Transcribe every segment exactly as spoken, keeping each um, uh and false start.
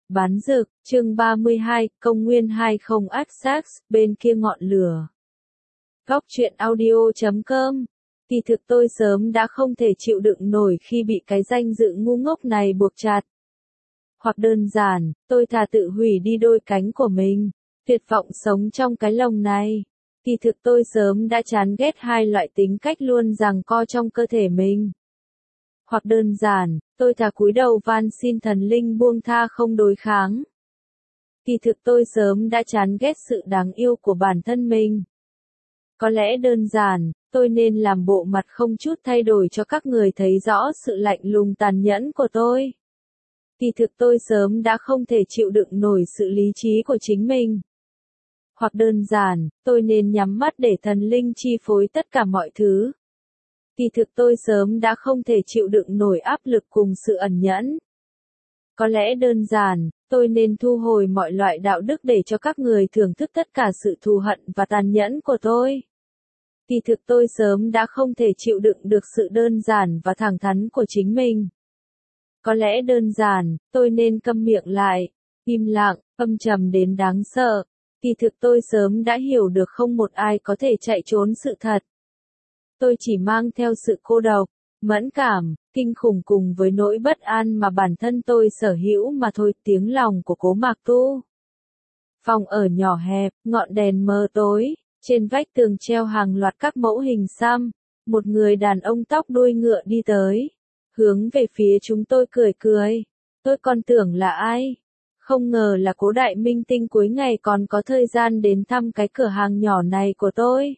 Bán dược, chương ba mươi hai, công nguyên hai không Access, bên kia ngọn lửa. Góc truyện audio chấm com. Kỳ thực tôi sớm đã không thể chịu đựng nổi khi bị cái danh dự ngu ngốc này buộc chặt. Hoặc đơn giản, tôi thà tự hủy đi đôi cánh của mình, tuyệt vọng sống trong cái lồng này. Kỳ thực tôi sớm đã chán ghét hai loại tính cách luôn giằng co trong cơ thể mình. Hoặc đơn giản, tôi thà cúi đầu van xin thần linh buông tha không đối kháng. Kỳ thực tôi sớm đã chán ghét sự đáng yêu của bản thân mình. Có lẽ đơn giản, tôi nên làm bộ mặt không chút thay đổi cho các người thấy rõ sự lạnh lùng tàn nhẫn của tôi. Kỳ thực tôi sớm đã không thể chịu đựng nổi sự lý trí của chính mình. Hoặc đơn giản, tôi nên nhắm mắt để thần linh chi phối tất cả mọi thứ. Kỳ thực tôi sớm đã không thể chịu đựng nổi áp lực cùng sự ẩn nhẫn. Có lẽ đơn giản, tôi nên thu hồi mọi loại đạo đức để cho các người thưởng thức tất cả sự thù hận và tàn nhẫn của tôi. Kỳ thực tôi sớm đã không thể chịu đựng được sự đơn giản và thẳng thắn của chính mình. Có lẽ đơn giản, tôi nên câm miệng lại, im lặng, âm trầm đến đáng sợ. Kỳ thực tôi sớm đã hiểu được không một ai có thể chạy trốn sự thật. Tôi chỉ mang theo sự cô độc, mẫn cảm, kinh khủng cùng với nỗi bất an mà bản thân tôi sở hữu mà thôi. Tiếng lòng của Cố Mạc Tu. Phòng ở nhỏ hẹp, ngọn đèn mờ tối, trên vách tường treo hàng loạt các mẫu hình xăm. Một người đàn ông tóc đuôi ngựa đi tới, hướng về phía chúng tôi cười cười. Tôi còn tưởng là ai? Không ngờ là Cố đại minh tinh cuối ngày còn có thời gian đến thăm cái cửa hàng nhỏ này của tôi.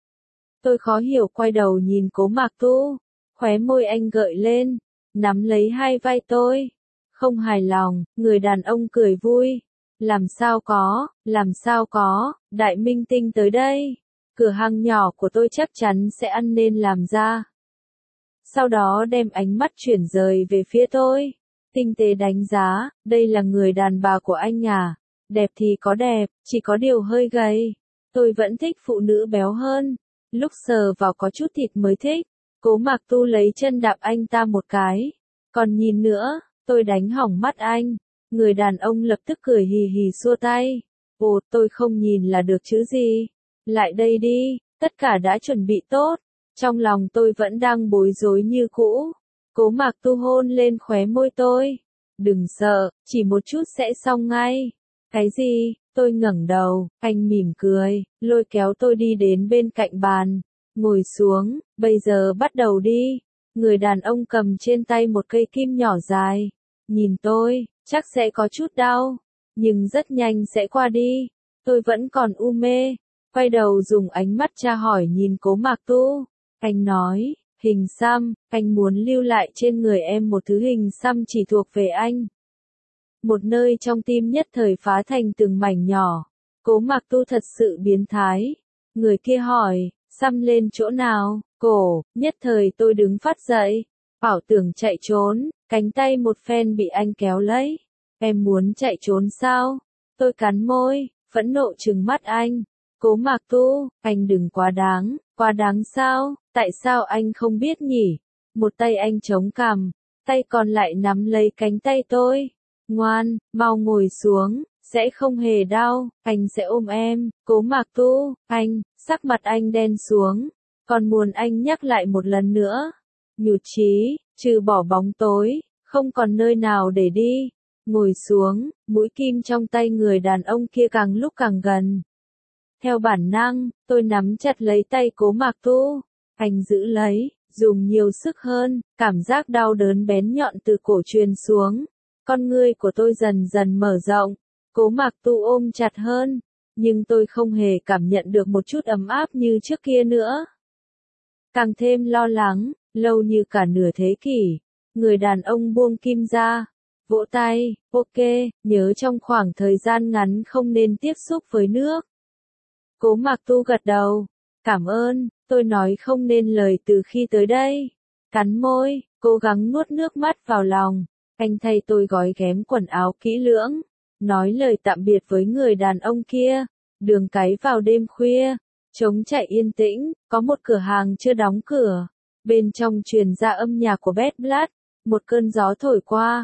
Tôi khó hiểu quay đầu nhìn Cố Mạc Tu, khóe môi anh gợi lên, nắm lấy hai vai tôi. Không hài lòng, người đàn ông cười vui. Làm sao có, làm sao có, đại minh tinh tới đây. Cửa hàng nhỏ của tôi chắc chắn sẽ ăn nên làm ra. Sau đó đem ánh mắt chuyển rời về phía tôi. Tinh tế đánh giá, đây là người đàn bà của anh à. Đẹp thì có đẹp, chỉ có điều hơi gầy. Tôi vẫn thích phụ nữ béo hơn. Lúc sờ vào có chút thịt mới thích. Cố Mạc Tu lấy chân đạp anh ta một cái. Còn nhìn nữa, tôi đánh hỏng mắt anh. Người đàn ông lập tức cười hì hì xua tay. Ồ, tôi không nhìn là được chứ gì. Lại đây đi, tất cả đã chuẩn bị tốt. Trong lòng tôi vẫn đang bối rối như cũ. Cố Mạc Tu hôn lên khóe môi tôi. Đừng sợ, chỉ một chút sẽ xong ngay. Cái gì? Tôi ngẩng đầu, anh mỉm cười, lôi kéo tôi đi đến bên cạnh bàn. Ngồi xuống, bây giờ bắt đầu đi. Người đàn ông cầm trên tay một cây kim nhỏ dài. Nhìn tôi, chắc sẽ có chút đau, nhưng rất nhanh sẽ qua đi. Tôi vẫn còn u mê. Quay đầu dùng ánh mắt tra hỏi nhìn Cố Mạc Tu. Anh nói, hình xăm, anh muốn lưu lại trên người em một thứ hình xăm chỉ thuộc về anh. Một nơi trong tim nhất thời phá thành từng mảnh nhỏ. Cố Mạc Tu thật sự biến thái. Người kia hỏi, xăm lên chỗ nào? Cổ. Nhất thời tôi đứng phát dậy. Bảo tưởng chạy trốn, cánh tay một phen bị anh kéo lấy. Em muốn chạy trốn sao? Tôi cắn môi, phẫn nộ trừng mắt anh. Cố Mạc Tu, anh đừng quá đáng. Quá đáng sao? Tại sao anh không biết nhỉ? Một tay anh chống cằm, tay còn lại nắm lấy cánh tay tôi. Ngoan, mau ngồi xuống, sẽ không hề đau, anh sẽ ôm em. Cố Mạc Tu, anh, sắc mặt anh đen xuống, còn muốn anh nhắc lại một lần nữa. Nhụt chí, trừ bỏ bóng tối, không còn nơi nào để đi. Ngồi xuống, mũi kim trong tay người đàn ông kia càng lúc càng gần. Theo bản năng, tôi nắm chặt lấy tay Cố Mạc Tu. Anh giữ lấy, dùng nhiều sức hơn, cảm giác đau đớn bén nhọn từ cổ truyền xuống. Con ngươi của tôi dần dần mở rộng. Cố Mạc Tu ôm chặt hơn, nhưng tôi không hề cảm nhận được một chút ấm áp như trước kia nữa. Càng thêm lo lắng, lâu như cả nửa thế kỷ. Người đàn ông buông kim ra, vỗ tay, ok, nhớ trong khoảng thời gian ngắn không nên tiếp xúc với nước. Cố Mạc Tu gật đầu, cảm ơn, tôi nói không nên lời từ khi tới đây. Cắn môi, cố gắng nuốt nước mắt vào lòng. Anh thay tôi gói ghém quần áo kỹ lưỡng, nói lời tạm biệt với người đàn ông kia. Đường cái vào đêm khuya, trống trải yên tĩnh, có một cửa hàng chưa đóng cửa. Bên trong truyền ra âm nhạc của Bad Blood, một cơn gió thổi qua.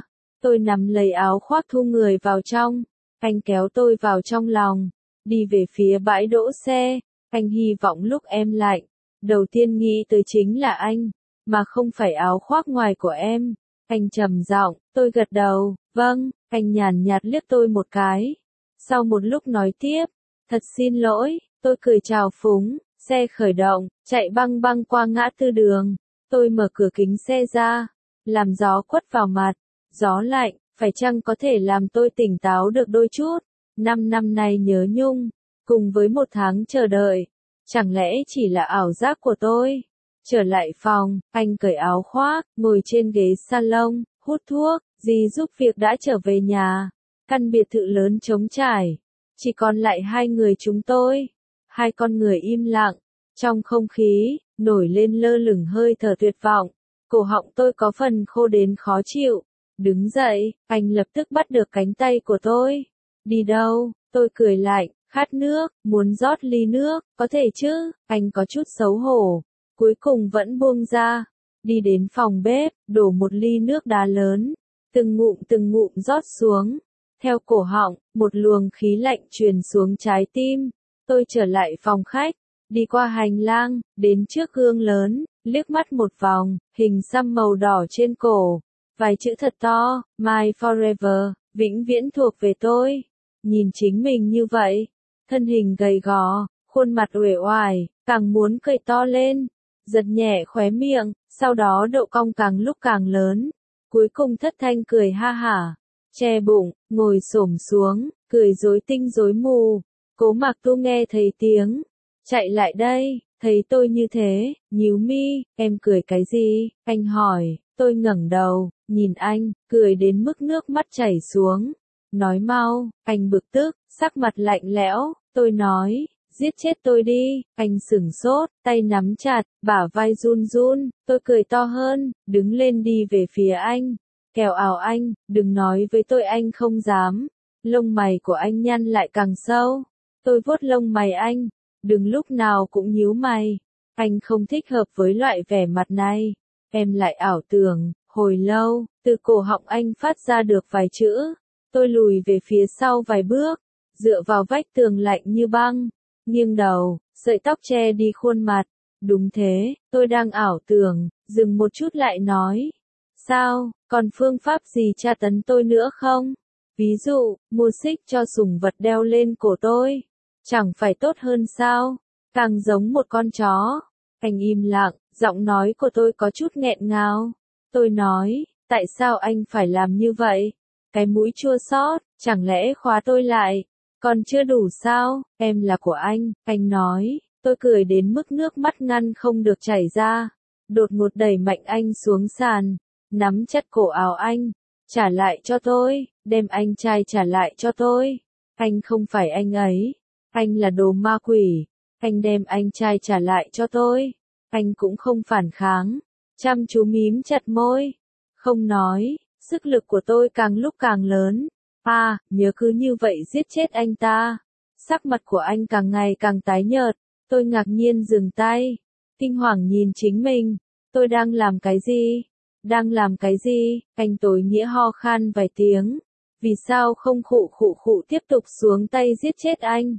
Tôi nắm lấy áo khoác thu người vào trong. Anh kéo tôi vào trong lòng, đi về phía bãi đỗ xe. Anh hy vọng lúc em lạnh, đầu tiên nghĩ tới chính là anh, mà không phải áo khoác ngoài của em. Anh trầm giọng, tôi gật đầu, vâng. Anh nhàn nhạt liếc tôi một cái. Sau một lúc nói tiếp, thật xin lỗi, tôi cười chào phúng. Xe khởi động, chạy băng băng qua ngã tư đường. Tôi mở cửa kính xe ra, làm gió quất vào mặt. Gió lạnh, phải chăng có thể làm tôi tỉnh táo được đôi chút? Năm năm nay nhớ nhung, cùng với một tháng chờ đợi, chẳng lẽ chỉ là ảo giác của tôi? Trở lại phòng, anh cởi áo khoác, ngồi trên ghế salon, hút thuốc. Dì giúp việc đã trở về nhà. Căn biệt thự lớn trống trải, chỉ còn lại hai người chúng tôi. Hai con người im lặng, trong không khí nổi lên lơ lửng hơi thở tuyệt vọng. Cổ họng tôi có phần khô đến khó chịu. Đứng dậy, anh lập tức bắt được cánh tay của tôi. Đi đâu? Tôi cười lạnh, khát nước, muốn rót ly nước, có thể chứ? Anh có chút xấu hổ, cuối cùng vẫn buông ra. Đi đến phòng bếp, đổ một ly nước đá lớn, từng ngụm từng ngụm rót xuống. Theo cổ họng, một luồng khí lạnh truyền xuống trái tim. Tôi trở lại phòng khách, đi qua hành lang, đến trước gương lớn, liếc mắt một vòng, hình xăm màu đỏ trên cổ. Vài chữ thật to, My Forever, vĩnh viễn thuộc về tôi. Nhìn chính mình như vậy, thân hình gầy gò, khuôn mặt uể oải, càng muốn cười to lên. Giật nhẹ khóe miệng, sau đó độ cong càng lúc càng lớn. Cuối cùng thất thanh cười ha hả, che bụng, ngồi xổm xuống, cười rối tinh rối mù. Cố Mạc Tu nghe thấy tiếng, chạy lại đây, thấy tôi như thế, nhíu mi, em cười cái gì? Anh hỏi. Tôi ngẩng đầu, nhìn anh, cười đến mức nước mắt chảy xuống. Nói mau, anh bực tức, sắc mặt lạnh lẽo. Tôi nói, giết chết tôi đi. Anh sửng sốt, tay nắm chặt, bả vai run run. Tôi cười to hơn, đứng lên đi về phía anh. Kẻo ảo anh, đừng nói với tôi anh không dám. Lông mày của anh nhăn lại càng sâu. Tôi vuốt lông mày anh, đừng lúc nào cũng nhíu mày. Anh không thích hợp với loại vẻ mặt này. Em lại ảo tưởng, hồi lâu, từ cổ họng anh phát ra được vài chữ. Tôi lùi về phía sau vài bước, dựa vào vách tường lạnh như băng, nghiêng đầu, sợi tóc che đi khuôn mặt. Đúng thế, tôi đang ảo tưởng, dừng một chút lại nói. Sao, còn phương pháp gì tra tấn tôi nữa không? Ví dụ, mua xích cho sủng vật đeo lên cổ tôi. Chẳng phải tốt hơn sao? Càng giống một con chó. Anh im lặng, giọng nói của tôi có chút nghẹn ngào. Tôi nói, tại sao anh phải làm như vậy? Cái mũi chua xót, chẳng lẽ khóa tôi lại? Còn chưa đủ sao? Em là của anh, anh nói. Tôi cười đến mức nước mắt ngăn không được chảy ra. Đột ngột đẩy mạnh anh xuống sàn, nắm chặt cổ áo anh. Trả lại cho tôi, đem anh trai trả lại cho tôi. Anh không phải anh ấy. Anh là đồ ma quỷ. Anh đem anh trai trả lại cho tôi. Anh cũng không phản kháng. Chăm chú mím chặt môi. Không nói, sức lực của tôi càng lúc càng lớn. À, nhớ cứ như vậy giết chết anh ta. Sắc mặt của anh càng ngày càng tái nhợt. Tôi ngạc nhiên dừng tay. Kinh hoàng nhìn chính mình. Tôi đang làm cái gì? Đang làm cái gì? Anh tối nghĩa ho khan vài tiếng. Vì sao không khụ khụ khụ tiếp tục xuống tay giết chết anh?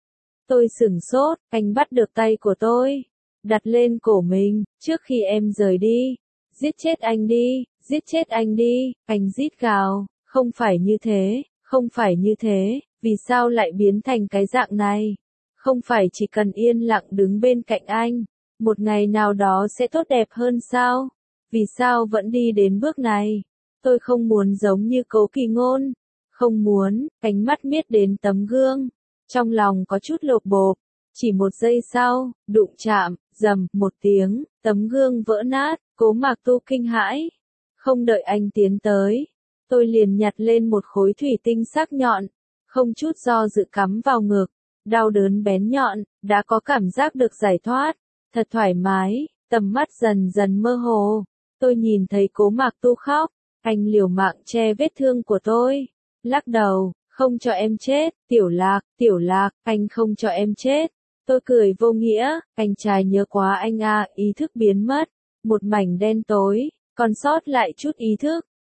Tôi sửng sốt, anh bắt được tay của tôi, đặt lên cổ mình. Trước khi em rời đi, giết chết anh đi, giết chết anh đi. Anh rít gào, không phải như thế, không phải như thế, vì sao lại biến thành cái dạng này? Không phải chỉ cần yên lặng đứng bên cạnh anh, một ngày nào đó sẽ tốt đẹp hơn sao? Vì sao vẫn đi đến bước này? Tôi không muốn giống như Cố Kỳ Ngôn, không muốn. Ánh mắt miết đến tấm gương, trong lòng có chút lột bột. Chỉ một giây sau, đụng chạm, rầm, một tiếng, tấm gương vỡ nát. Cố Mạc Tu kinh hãi. Không đợi anh tiến tới, tôi liền nhặt lên một khối thủy tinh sắc nhọn, không chút do dự cắm vào ngực. Đau đớn bén nhọn, đã có cảm giác được giải thoát, thật thoải mái. Tầm mắt dần dần mơ hồ. Tôi nhìn thấy Cố Mạc Tu khóc. Anh liều mạng che vết thương của tôi, lắc đầu, không cho em chết. Tiểu Lạc, Tiểu Lạc, anh không cho em chết. Tôi cười vô nghĩa, anh trai nhớ quá anh à. Ý thức biến mất, một mảnh đen tối, còn sót lại chút ý thức.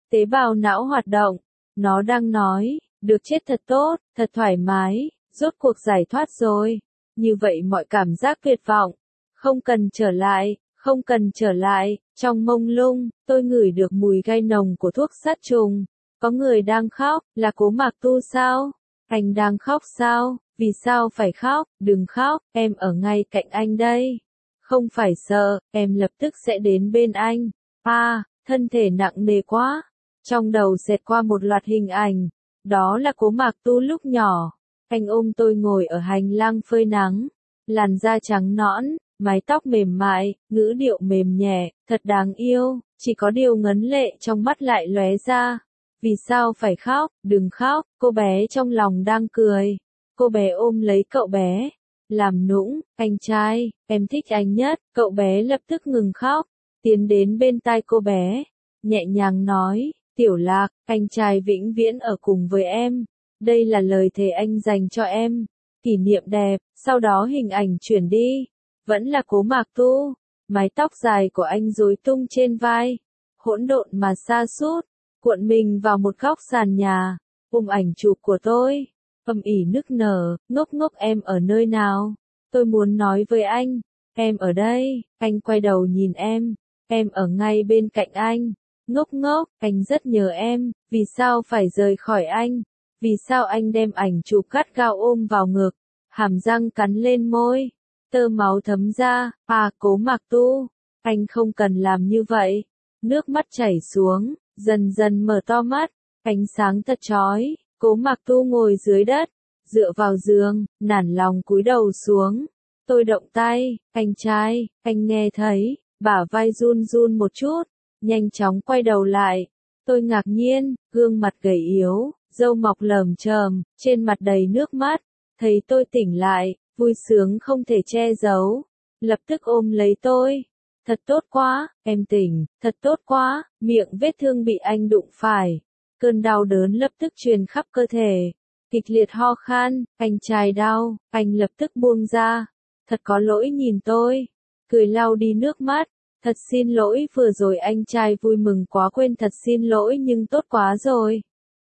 Tế bào não hoạt động. Nó đang nói, được chết thật tốt, thật thoải mái, rốt cuộc giải thoát rồi. Như vậy mọi cảm giác tuyệt vọng. Không cần trở lại, không cần trở lại. Trong mông lung, tôi ngửi được mùi gai nồng của thuốc sát trùng. Có người đang khóc, là Cố Mạc Tu sao? Anh đang khóc sao? Vì sao phải khóc? Đừng khóc, em ở ngay cạnh anh đây. Không phải sợ, em lập tức sẽ đến bên anh. À, thân thể nặng nề quá. Trong đầu xẹt qua một loạt hình ảnh. Đó là Cố Mạc Tu lúc nhỏ. Anh ôm tôi ngồi ở hành lang phơi nắng. Làn da trắng nõn, mái tóc mềm mại, ngữ điệu mềm nhẹ, thật đáng yêu. Chỉ có điều ngấn lệ trong mắt lại lóe ra. Vì sao phải khóc? Đừng khóc, cô bé trong lòng đang cười. Cô bé ôm lấy cậu bé. Làm nũng, anh trai, em thích anh nhất. Cậu bé lập tức ngừng khóc. Tiến đến bên tai cô bé. Nhẹ nhàng nói, Tiểu Lạc, anh trai vĩnh viễn ở cùng với em. Đây là lời thề anh dành cho em. Kỷ niệm đẹp, sau đó hình ảnh chuyển đi. Vẫn là Cố Mạc Tu. Mái tóc dài của anh rối tung trên vai. Hỗn độn mà sa sút. Cuộn mình vào một góc sàn nhà. Ôm ảnh chụp của tôi. Âm ỉ nức nở, ngốc ngốc em ở nơi nào? Tôi muốn nói với anh. Em ở đây. Anh quay đầu nhìn em. Em ở ngay bên cạnh anh. Ngốc ngốc, anh rất nhớ em. Vì sao phải rời khỏi anh? Vì sao anh đem ảnh chụp gắt gao ôm vào ngực? Hàm răng cắn lên môi. Tơ máu thấm ra. À, Cố Mạc Tu. Anh không cần làm như vậy. Nước mắt chảy xuống. Dần dần mở to mắt. Ánh sáng thật chói. Cố Mạc Tu ngồi dưới đất. Dựa vào giường. Nản lòng cúi đầu xuống. Tôi động tay. Anh trai, anh nghe thấy. Bả vai run run một chút. Nhanh chóng quay đầu lại. Tôi ngạc nhiên. Gương mặt gầy yếu. Râu mọc lởm chởm. Trên mặt đầy nước mắt. Thấy tôi tỉnh lại. Vui sướng không thể che giấu. Lập tức ôm lấy tôi. Thật tốt quá, em tỉnh, thật tốt quá. Miệng vết thương bị anh đụng phải. Cơn đau đớn lập tức truyền khắp cơ thể. Kịch liệt ho khan, anh trai đau, anh lập tức buông ra. Thật có lỗi nhìn tôi. Cười lau đi nước mắt. Thật xin lỗi vừa rồi anh trai vui mừng quá quên thật xin lỗi nhưng tốt quá rồi.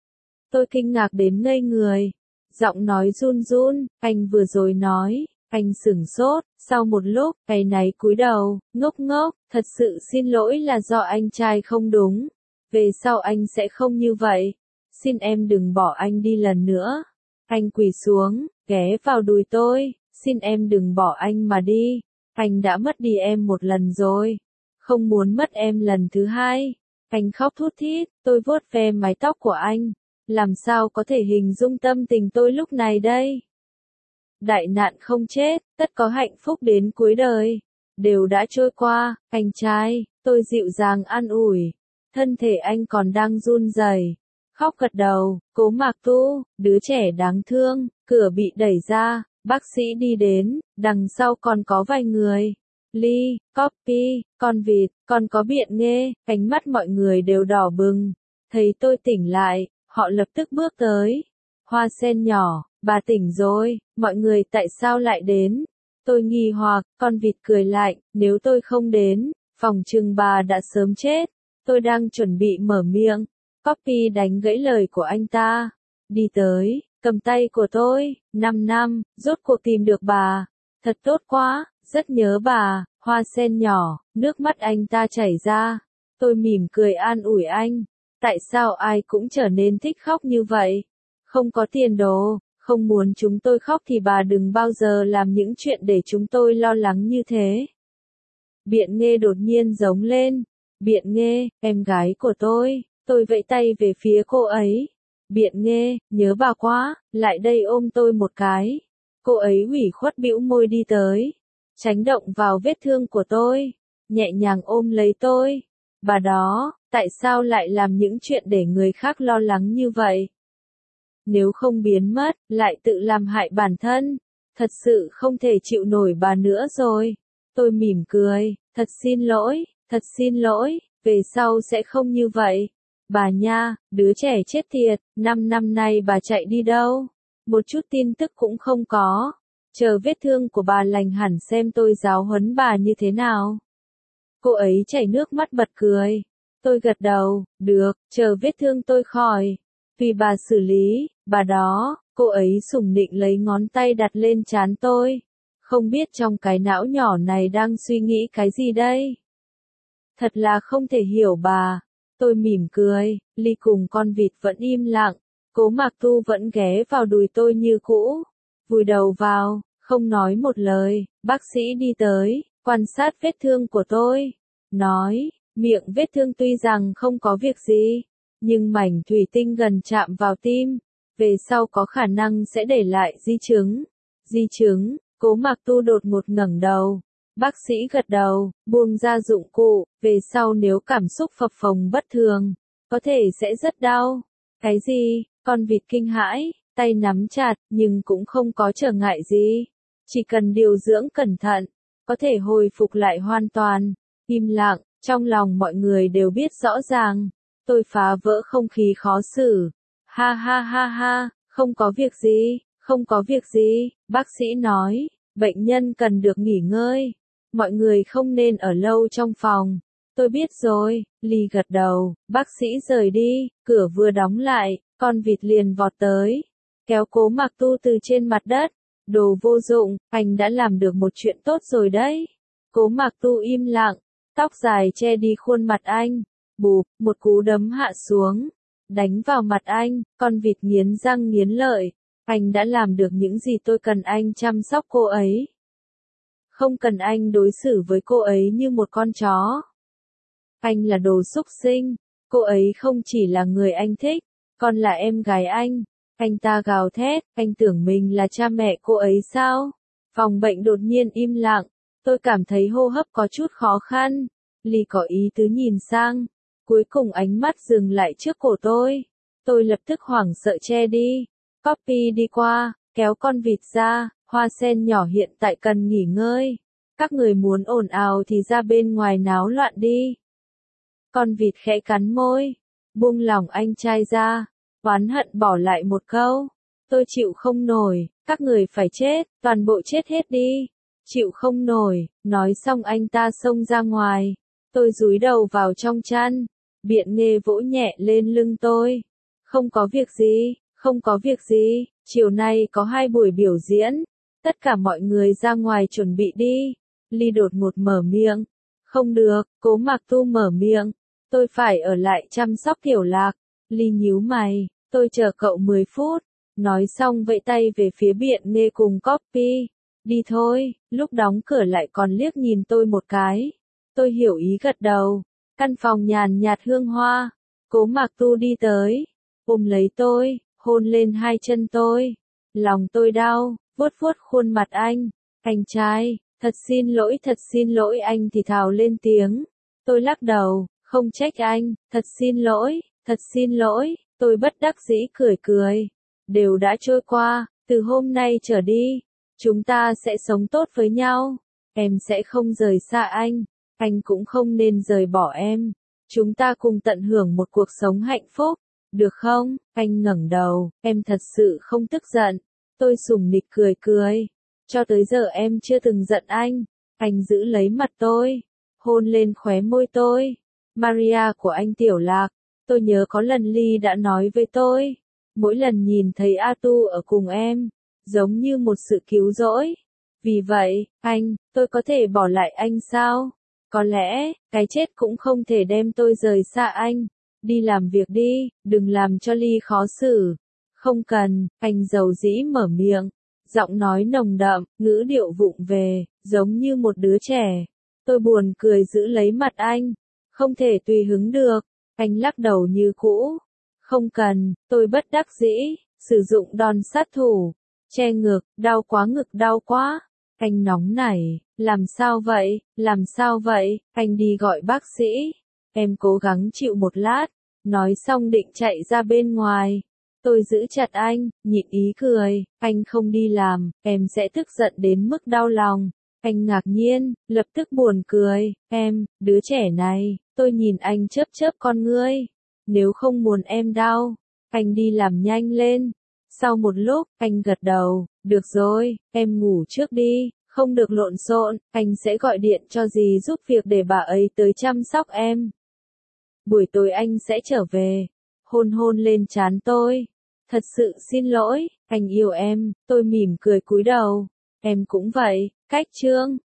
Tôi kinh ngạc đến ngây người. Giọng nói run run, anh vừa rồi nói. Anh sửng sốt, sau một lúc, áy náy cúi đầu, ngốc ngốc, thật sự xin lỗi là do anh trai không đúng. Về sau anh sẽ không như vậy. Xin em đừng bỏ anh đi lần nữa. Anh quỳ xuống, ghé vào đùi tôi, xin em đừng bỏ anh mà đi. Anh đã mất đi em một lần rồi. Không muốn mất em lần thứ hai. Anh khóc thút thít, tôi vuốt ve mái tóc của anh. Làm sao có thể hình dung tâm tình tôi lúc này đây? Đại nạn không chết, tất có hạnh phúc đến cuối đời. Đều đã trôi qua, anh trai, tôi dịu dàng an ủi. Thân thể anh còn đang run rẩy. Khóc gật đầu, Cố Mạc Tu, đứa trẻ đáng thương, cửa bị đẩy ra, bác sĩ đi đến, đằng sau còn có vài người. Ly, Copy, con vịt, còn có Biện Nghê, ánh mắt mọi người đều đỏ bừng. Thấy tôi tỉnh lại, họ lập tức bước tới. Hoa sen nhỏ, bà tỉnh rồi, mọi người tại sao lại đến? Tôi nghi hoặc, con vịt cười lạnh, nếu tôi không đến, phòng trừng bà đã sớm chết. Tôi đang chuẩn bị mở miệng. Copy đánh gãy lời của anh ta. Đi tới, cầm tay của tôi, năm năm, rốt cuộc tìm được bà. Thật tốt quá, rất nhớ bà, hoa sen nhỏ, nước mắt anh ta chảy ra. Tôi mỉm cười an ủi anh. Tại sao ai cũng trở nên thích khóc như vậy? Không có tiền đồ, không muốn chúng tôi khóc thì bà đừng bao giờ làm những chuyện để chúng tôi lo lắng như thế. Biện Nghê đột nhiên giống lên. Biện Nghê, em gái của tôi. Tôi vẫy tay về phía cô ấy. Biện Nghê, nhớ bà quá, lại đây ôm tôi một cái. Cô ấy ủy khuất bĩu môi đi tới. Tránh động vào vết thương của tôi. Nhẹ nhàng ôm lấy tôi. Bà đó, tại sao lại làm những chuyện để người khác lo lắng như vậy? Nếu không biến mất, lại tự làm hại bản thân. Thật sự không thể chịu nổi bà nữa rồi. Tôi mỉm cười, thật xin lỗi, thật xin lỗi, về sau sẽ không như vậy. Bà nha, đứa trẻ chết tiệt, năm năm nay bà chạy đi đâu? Một chút tin tức cũng không có. Chờ vết thương của bà lành hẳn xem tôi giáo huấn bà như thế nào. Cô ấy chảy nước mắt bật cười. Tôi gật đầu, được, chờ vết thương tôi khỏi. Vì bà xử lý, bà đó, cô ấy sủng nịnh lấy ngón tay đặt lên trán tôi. Không biết trong cái não nhỏ này đang suy nghĩ cái gì đây? Thật là không thể hiểu bà. Tôi mỉm cười, Ly cùng con vịt vẫn im lặng. Cố Mạc Tu vẫn ghé vào đùi tôi như cũ. Vùi đầu vào, không nói một lời. Bác sĩ đi tới, quan sát vết thương của tôi. Nói, miệng vết thương tuy rằng không có việc gì, nhưng mảnh thủy tinh gần chạm vào tim. Về sau có khả năng sẽ để lại di chứng. Di chứng, Cố Mạc Tu đột ngột ngẩng đầu. Bác sĩ gật đầu, buông ra dụng cụ, về sau nếu cảm xúc phập phồng bất thường, có thể sẽ rất đau. Cái gì? Con vịt kinh hãi, tay nắm chặt, nhưng cũng không có trở ngại gì. Chỉ cần điều dưỡng cẩn thận, có thể hồi phục lại hoàn toàn. Im lặng, trong lòng mọi người đều biết rõ ràng. Tôi phá vỡ không khí khó xử. Ha ha ha ha, không có việc gì, không có việc gì, bác sĩ nói, bệnh nhân cần được nghỉ ngơi. Mọi người không nên ở lâu trong phòng. Tôi biết rồi, Ly gật đầu, bác sĩ rời đi, cửa vừa đóng lại, con vịt liền vọt tới, kéo Cố Mạc Tu từ trên mặt đất. Đồ vô dụng, anh đã làm được một chuyện tốt rồi đấy. Cố Mạc Tu im lặng, tóc dài che đi khuôn mặt anh. Bụp, một cú đấm hạ xuống, đánh vào mặt anh, con vịt nghiến răng nghiến lợi. Anh đã làm được những gì tôi cần anh chăm sóc cô ấy. Không cần anh đối xử với cô ấy như một con chó. Anh là đồ súc sinh. Cô ấy không chỉ là người anh thích, còn là em gái anh. Anh ta gào thét, anh tưởng mình là cha mẹ cô ấy sao? Phòng bệnh đột nhiên im lặng. Tôi cảm thấy hô hấp có chút khó khăn. Ly có ý tứ nhìn sang. Cuối cùng ánh mắt dừng lại trước cổ tôi. Tôi lập tức hoảng sợ che đi. Poppy đi qua, kéo con vịt ra. Hoa sen nhỏ hiện tại cần nghỉ ngơi. Các người muốn ồn ào thì ra bên ngoài náo loạn đi. Con vịt khẽ cắn môi. Buông lỏng anh trai ra. Oán hận bỏ lại một câu. Tôi chịu không nổi, các người phải chết, toàn bộ chết hết đi. Chịu không nổi, nói xong anh ta xông ra ngoài. Tôi dúi đầu vào trong chăn. Biện Nghê vỗ nhẹ lên lưng tôi. Không có việc gì, không có việc gì, chiều nay có hai buổi biểu diễn. Tất cả mọi người ra ngoài chuẩn bị đi. Ly đột ngột mở miệng. Không được, Cố Mạc Tu mở miệng. Tôi phải ở lại chăm sóc Tiểu Lạc. Ly nhíu mày, tôi chờ cậu mười phút. Nói xong vẫy tay về phía Biện Nghê cùng Poppy. Đi thôi, lúc đóng cửa lại còn liếc nhìn tôi một cái. Tôi hiểu ý gật đầu. Căn phòng nhàn nhạt hương hoa. Cố Mạc Tu đi tới, ôm lấy tôi, hôn lên hai chân tôi. Lòng tôi đau, vuốt vuốt khuôn mặt anh. Anh trai, thật xin lỗi, thật xin lỗi, anh thì thào lên tiếng. Tôi lắc đầu, không trách anh, thật xin lỗi, thật xin lỗi. Tôi bất đắc dĩ cười cười. Đều đã trôi qua, từ hôm nay trở đi, chúng ta sẽ sống tốt với nhau. Em sẽ không rời xa anh, anh cũng không nên rời bỏ em. Chúng ta cùng tận hưởng một cuộc sống hạnh phúc, được không? Anh ngẩng đầu, em thật sự không tức giận. Tôi sủng nịch cười cười. Cho tới giờ em chưa từng giận anh. Anh giữ lấy mặt tôi, hôn lên khóe môi tôi. Maria của anh Tiểu Lạc, tôi nhớ có lần Ly đã nói với tôi. Mỗi lần nhìn thấy A Tu ở cùng em, giống như một sự cứu rỗi. Vì vậy, anh, tôi có thể bỏ lại anh sao? Có lẽ, cái chết cũng không thể đem tôi rời xa anh. Đi làm việc đi, đừng làm cho Ly khó xử. Không cần, anh dầu dĩ mở miệng. Giọng nói nồng đậm, ngữ điệu vụng về, giống như một đứa trẻ. Tôi buồn cười giữ lấy mặt anh. Không thể tùy hứng được. Anh lắc đầu như cũ. Không cần, tôi bất đắc dĩ, sử dụng đòn sát thủ. Che ngực, đau quá, ngực đau quá. Anh nóng nảy, làm sao vậy, làm sao vậy, anh đi gọi bác sĩ. Em cố gắng chịu một lát, nói xong định chạy ra bên ngoài. Tôi giữ chặt anh, nhịn ý cười, anh không đi làm, em sẽ tức giận đến mức đau lòng. Anh ngạc nhiên, lập tức buồn cười, em, đứa trẻ này, tôi nhìn anh chớp chớp con ngươi. Nếu không muốn em đau, anh đi làm nhanh lên. Sau một lúc, anh gật đầu, được rồi, em ngủ trước đi, không được lộn xộn, anh sẽ gọi điện cho dì giúp việc để bà ấy tới chăm sóc em. Buổi tối anh sẽ trở về. Hôn hôn lên trán tôi. Thật sự xin lỗi, anh yêu em, tôi mỉm cười cúi đầu. Em cũng vậy, cách Trương.